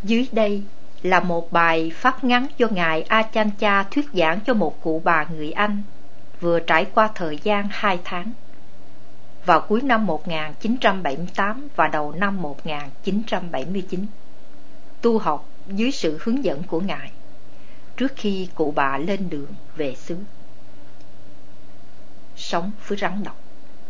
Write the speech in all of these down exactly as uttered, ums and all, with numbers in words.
Dưới đây là một bài pháp ngắn do Ngài Ajahn Chah thuyết giảng cho một cụ bà người Anh vừa trải qua thời gian hai tháng vào cuối năm một nghìn chín trăm bảy mươi tám và đầu năm một nghìn chín trăm bảy mươi chín, tu học dưới sự hướng dẫn của Ngài trước khi cụ bà lên đường về xứ. Sống với rắn độc.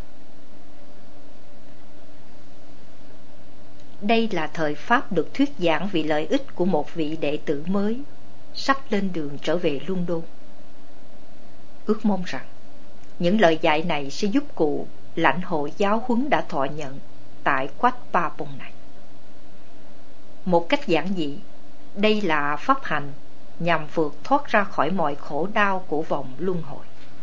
Đây là thời pháp được thuyết giảng vì lợi ích của một vị đệ tử mới sắp lên đường trở về London. Ước mong rằng những lời dạy này sẽ giúp cụ lãnh hội giáo huấn đã thọ nhận tại Wat Pa Pong này. Một cách giản dị, đây là pháp hành nhằm vượt thoát ra khỏi mọi khổ đau của vòng luân hồi.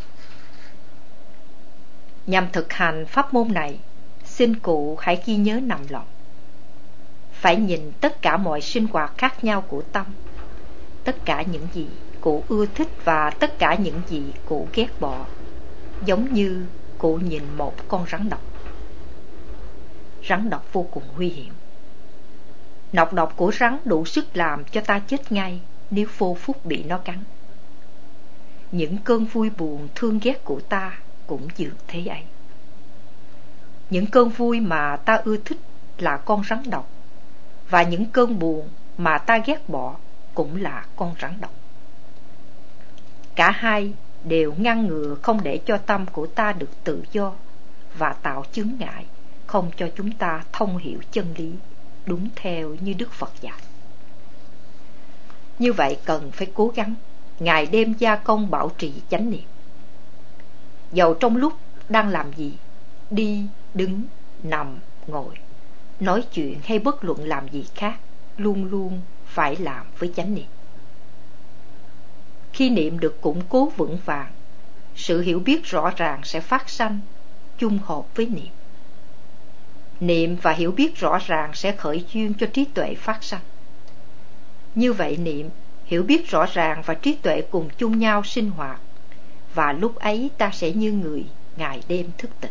Nhằm thực hành pháp môn này, xin cụ hãy ghi nhớ nằm lòng: phải nhìn tất cả mọi sinh hoạt khác nhau của tâm, tất cả những gì cụ ưa thích và tất cả những gì cụ ghét bỏ, giống như cụ nhìn một con rắn độc. Rắn độc vô cùng nguy hiểm. Nọc độc của rắn đủ sức làm cho ta chết ngay nếu vô phúc bị nó cắn. Những cơn vui buồn thương ghét của ta cũng dường thế ấy. Những cơn vui mà ta ưa thích là con rắn độc, và những cơn buồn mà ta ghét bỏ cũng là con rắn độc. Cả hai đều ngăn ngừa không để cho tâm của ta được tự do và tạo chướng ngại, không cho chúng ta thông hiểu chân lý đúng theo như Đức Phật dạy. Như vậy cần phải cố gắng ngày đêm gia công bảo trì chánh niệm. Dầu trong lúc đang làm gì, đi, đứng, nằm, ngồi, nói chuyện hay bất luận làm gì khác, luôn luôn phải làm với chánh niệm. Khi niệm được củng cố vững vàng, sự hiểu biết rõ ràng sẽ phát sanh chung hợp với niệm. Niệm và hiểu biết rõ ràng sẽ khởi duyên cho trí tuệ phát sanh. Như vậy niệm, hiểu biết rõ ràng và trí tuệ cùng chung nhau sinh hoạt, và lúc ấy ta sẽ như người ngày đêm thức tỉnh.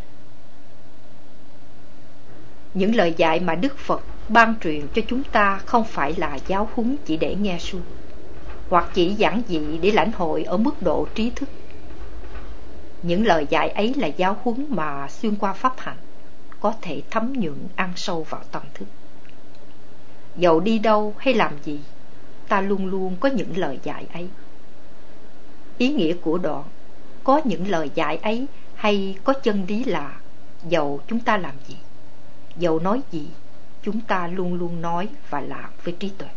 Những lời dạy mà Đức Phật ban truyền cho chúng ta không phải là giáo huấn chỉ để nghe suông, hoặc chỉ giản dị để lãnh hội ở mức độ trí thức. Những lời dạy ấy là giáo huấn mà xuyên qua pháp hành có thể thấm nhuận ăn sâu vào tâm thức. Dầu đi đâu hay làm gì, ta luôn luôn có những lời dạy ấy. Ý nghĩa của đoạn có những lời dạy ấy hay có chân lý là dầu chúng ta làm gì, dầu nói gì, chúng ta luôn luôn nói và làm với trí tuệ.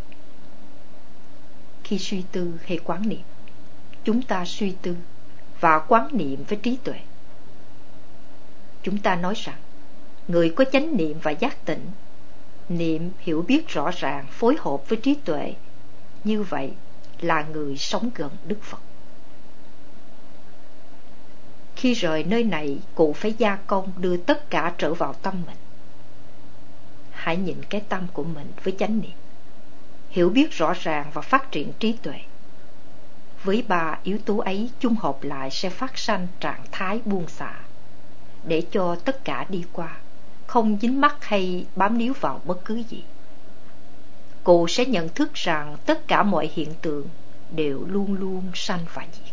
Khi suy tư hay quán niệm, chúng ta suy tư và quán niệm với trí tuệ. Chúng ta nói rằng người có chánh niệm và giác tỉnh, niệm hiểu biết rõ ràng phối hợp với trí tuệ, như vậy là người sống gần Đức Phật. Khi rời nơi này, cụ phải gia công đưa tất cả trở vào tâm mình. Hãy nhìn cái tâm của mình với chánh niệm, hiểu biết rõ ràng và phát triển trí tuệ. Với ba yếu tố ấy chung hợp lại sẽ phát sanh trạng thái buông xả, để cho tất cả đi qua, không dính mắc hay bám níu vào bất cứ gì. Cụ sẽ nhận thức rằng tất cả mọi hiện tượng đều luôn luôn sanh và diệt.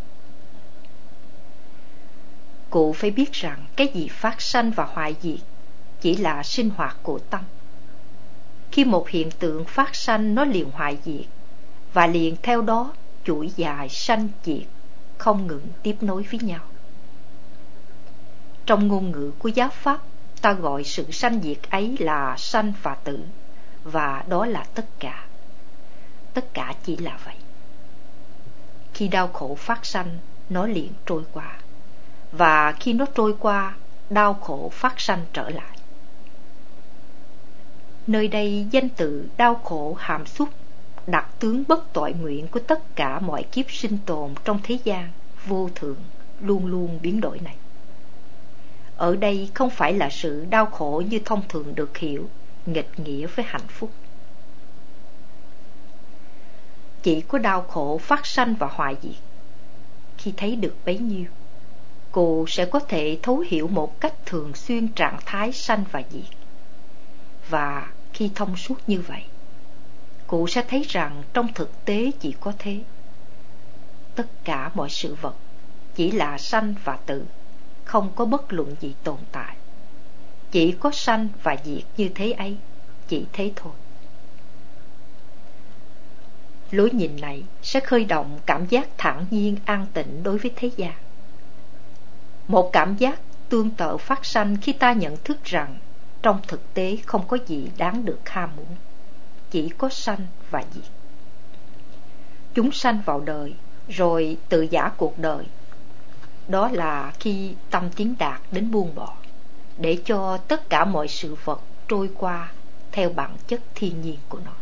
Cụ phải biết rằng cái gì phát sanh và hoại diệt chỉ là sinh hoạt của tâm. Khi một hiện tượng phát sanh, nó liền hoại diệt, và liền theo đó chuỗi dài sanh diệt không ngừng tiếp nối với nhau. Trong ngôn ngữ của giáo pháp, ta gọi sự sanh diệt ấy là sanh và tử, và đó là tất cả. Tất cả chỉ là vậy. Khi đau khổ phát sanh, nó liền trôi qua, và khi nó trôi qua, đau khổ phát sanh trở lại. Nơi đây danh từ đau khổ hàm xúc đặc tướng bất tội nguyện của tất cả mọi kiếp sinh tồn trong thế gian vô thường luôn luôn biến đổi này. Ở đây không phải là sự đau khổ như thông thường được hiểu, nghịch nghĩa với hạnh phúc. Chỉ có đau khổ phát sanh và hoại diệt. Khi thấy được bấy nhiêu, cô sẽ có thể thấu hiểu một cách thường xuyên trạng thái sanh và diệt. Và khi thông suốt như vậy, cụ sẽ thấy rằng trong thực tế chỉ có thế. Tất cả mọi sự vật chỉ là sanh và tử, không có bất luận gì tồn tại. Chỉ có sanh và diệt như thế ấy, chỉ thế thôi. Lối nhìn này sẽ khơi động cảm giác thản nhiên an tịnh đối với thế gian. Một cảm giác tương tự phát sanh khi ta nhận thức rằng trong thực tế không có gì đáng được ham muốn, chỉ có sanh và diệt. Chúng sanh vào đời rồi tự giả cuộc đời. Đó là khi tâm tiến đạt đến buông bỏ, để cho tất cả mọi sự vật trôi qua theo bản chất thiên nhiên của nó.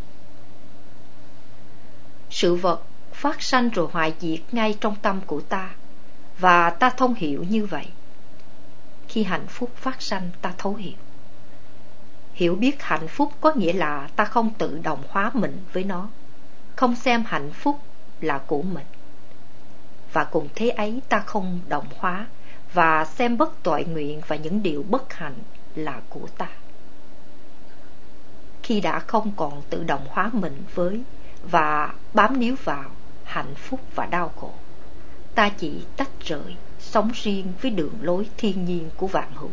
Sự vật phát sanh rồi hoại diệt ngay trong tâm của ta, và ta thông hiểu như vậy. Khi hạnh phúc phát sanh, ta thấu hiểu. Hiểu biết hạnh phúc có nghĩa là ta không tự đồng hóa mình với nó, không xem hạnh phúc là của mình. Và cùng thế ấy ta không đồng hóa và xem bất toại nguyện và những điều bất hạnh là của ta. Khi đã không còn tự đồng hóa mình với và bám níu vào hạnh phúc và đau khổ, ta chỉ tách rời, sống riêng với đường lối thiên nhiên của vạn hữu.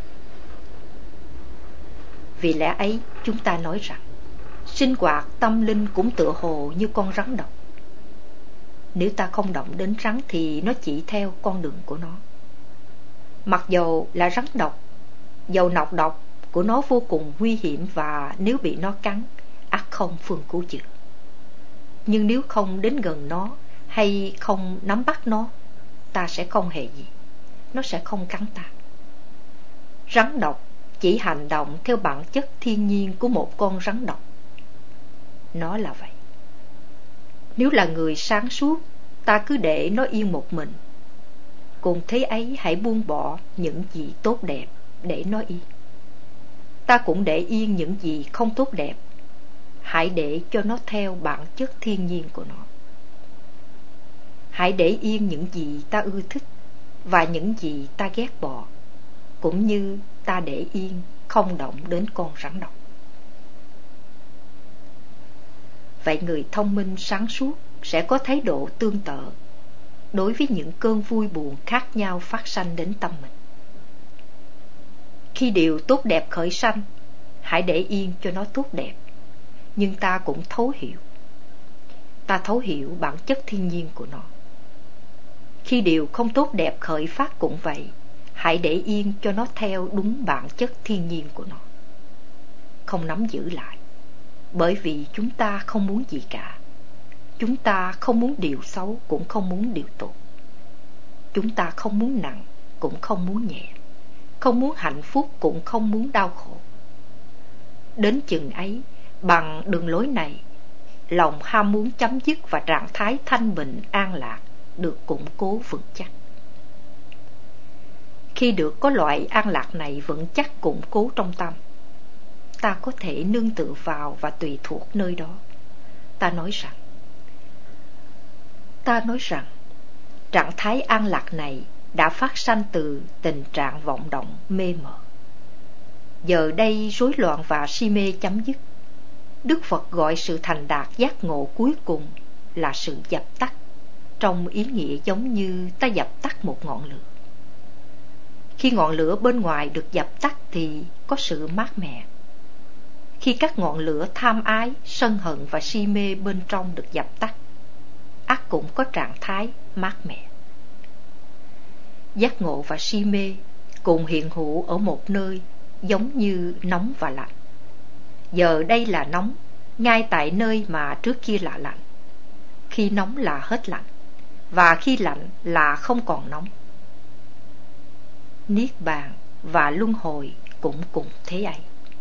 Vì lẽ ấy chúng ta nói rằng sinh hoạt tâm linh cũng tựa hồ như con rắn độc. Nếu ta không động đến rắn thì nó chỉ theo con đường của nó. Mặc dầu là rắn độc, dầu nọc độc của nó vô cùng nguy hiểm, và nếu bị nó cắn, ắt không phương cứu chữa. Nhưng nếu không đến gần nó hay không nắm bắt nó, ta sẽ không hề gì, nó sẽ không cắn ta. Rắn độc chỉ hành động theo bản chất thiên nhiên của một con rắn độc. Nó là vậy. Nếu là người sáng suốt, ta cứ để nó yên một mình. Cùng thế ấy hãy buông bỏ những gì tốt đẹp để nó yên. Ta cũng để yên những gì không tốt đẹp. Hãy để cho nó theo bản chất thiên nhiên của nó. Hãy để yên những gì ta ưa thích và những gì ta ghét bỏ, cũng như ta để yên không động đến con rắn độc. Vậy người thông minh sáng suốt sẽ có thái độ tương tự đối với những cơn vui buồn khác nhau phát sanh đến tâm mình. Khi điều tốt đẹp khởi sanh, hãy để yên cho nó tốt đẹp. Nhưng ta cũng thấu hiểu. Ta thấu hiểu bản chất thiên nhiên của nó. Khi điều không tốt đẹp khởi phát cũng vậy, hãy để yên cho nó theo đúng bản chất thiên nhiên của nó. Không nắm giữ lại, bởi vì chúng ta không muốn gì cả. Chúng ta không muốn điều xấu, cũng không muốn điều tốt. Chúng ta không muốn nặng, cũng không muốn nhẹ. Không muốn hạnh phúc, cũng không muốn đau khổ. Đến chừng ấy, bằng đường lối này, lòng ham muốn chấm dứt và trạng thái thanh bình an lạc được củng cố vững chắc. Khi được có loại an lạc này vững chắc củng cố trong tâm, ta có thể nương tựa vào và tùy thuộc nơi đó. Ta nói rằng Ta nói rằng trạng thái an lạc này đã phát sanh từ tình trạng vọng động mê mờ. Giờ đây rối loạn và si mê chấm dứt. Đức Phật gọi sự thành đạt giác ngộ cuối cùng là sự dập tắt, trong ý nghĩa giống như ta dập tắt một ngọn lửa. Khi ngọn lửa bên ngoài được dập tắt thì có sự mát mẻ. Khi các ngọn lửa tham ái, sân hận và si mê bên trong được dập tắt, ắt cũng có trạng thái mát mẻ. Giác ngộ và si mê cùng hiện hữu ở một nơi, giống như nóng và lạnh. Giờ đây là nóng, ngay tại nơi mà trước kia là lạnh. Khi nóng là hết lạnh, và khi lạnh là không còn nóng. Niết bàn và luân hồi cũng cùng thế ấy.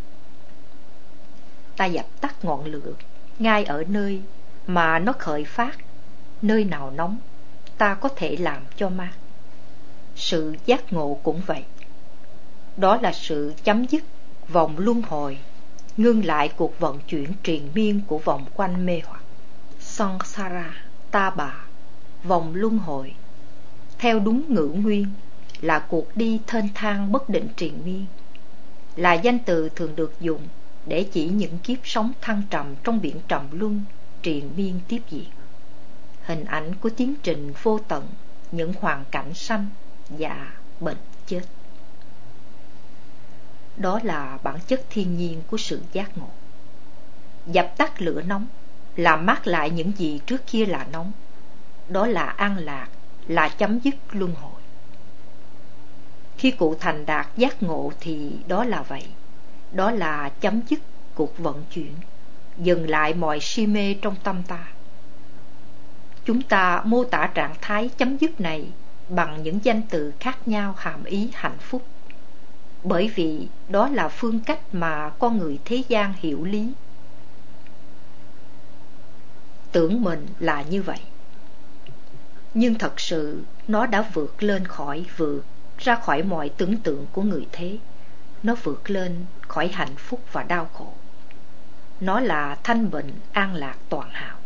Ta dập tắt ngọn lửa ngay ở nơi mà nó khởi phát. Nơi nào nóng, ta có thể làm cho mát. Sự giác ngộ cũng vậy. Đó là sự chấm dứt vòng luân hồi, ngưng lại cuộc vận chuyển triền miên của vòng quanh mê hoặc. Samsara, ta bà, vòng luân hồi, theo đúng ngữ nguyên, là cuộc đi thênh thang bất định triền miên, là danh từ thường được dùng để chỉ những kiếp sống thăng trầm trong biển trầm luân triền miên tiếp diễn. Hình ảnh của tiến trình vô tận, những hoàn cảnh sanh, già, bệnh, chết. Đó là bản chất thiên nhiên của sự giác ngộ. Dập tắt lửa nóng, làm mát lại những gì trước kia là nóng. Đó là an lạc, là chấm dứt luân hồi. Khi cụ thành đạt giác ngộ thì đó là vậy. Đó là chấm dứt cuộc vận chuyển, dừng lại mọi si mê trong tâm ta. Chúng ta mô tả trạng thái chấm dứt này bằng những danh từ khác nhau hàm ý hạnh phúc, bởi vì đó là phương cách mà con người thế gian hiểu lý. Tưởng mình là như vậy, nhưng thật sự nó đã vượt lên khỏi vượt ra khỏi mọi tưởng tượng của người thế. Nó vượt lên khỏi hạnh phúc và đau khổ. Nó là thanh bình an lạc toàn hảo.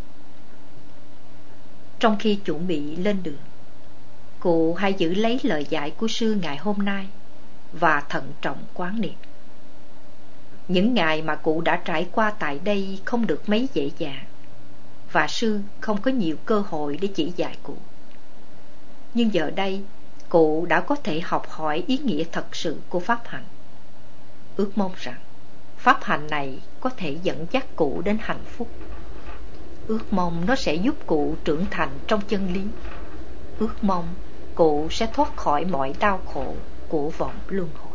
Trong khi chuẩn bị lên đường, cụ hãy giữ lấy lời dạy của sư ngày hôm nay và thận trọng quán niệm. Những ngày mà cụ đã trải qua tại đây không được mấy dễ dàng, và sư không có nhiều cơ hội để chỉ dạy cụ. Nhưng giờ đây, cụ đã có thể học hỏi ý nghĩa thật sự của pháp hành. Ước mong rằng pháp hành này có thể dẫn dắt cụ đến hạnh phúc. Ước mong nó sẽ giúp cụ trưởng thành trong chân lý. Ước mong cụ sẽ thoát khỏi mọi đau khổ của vòng luân hồi.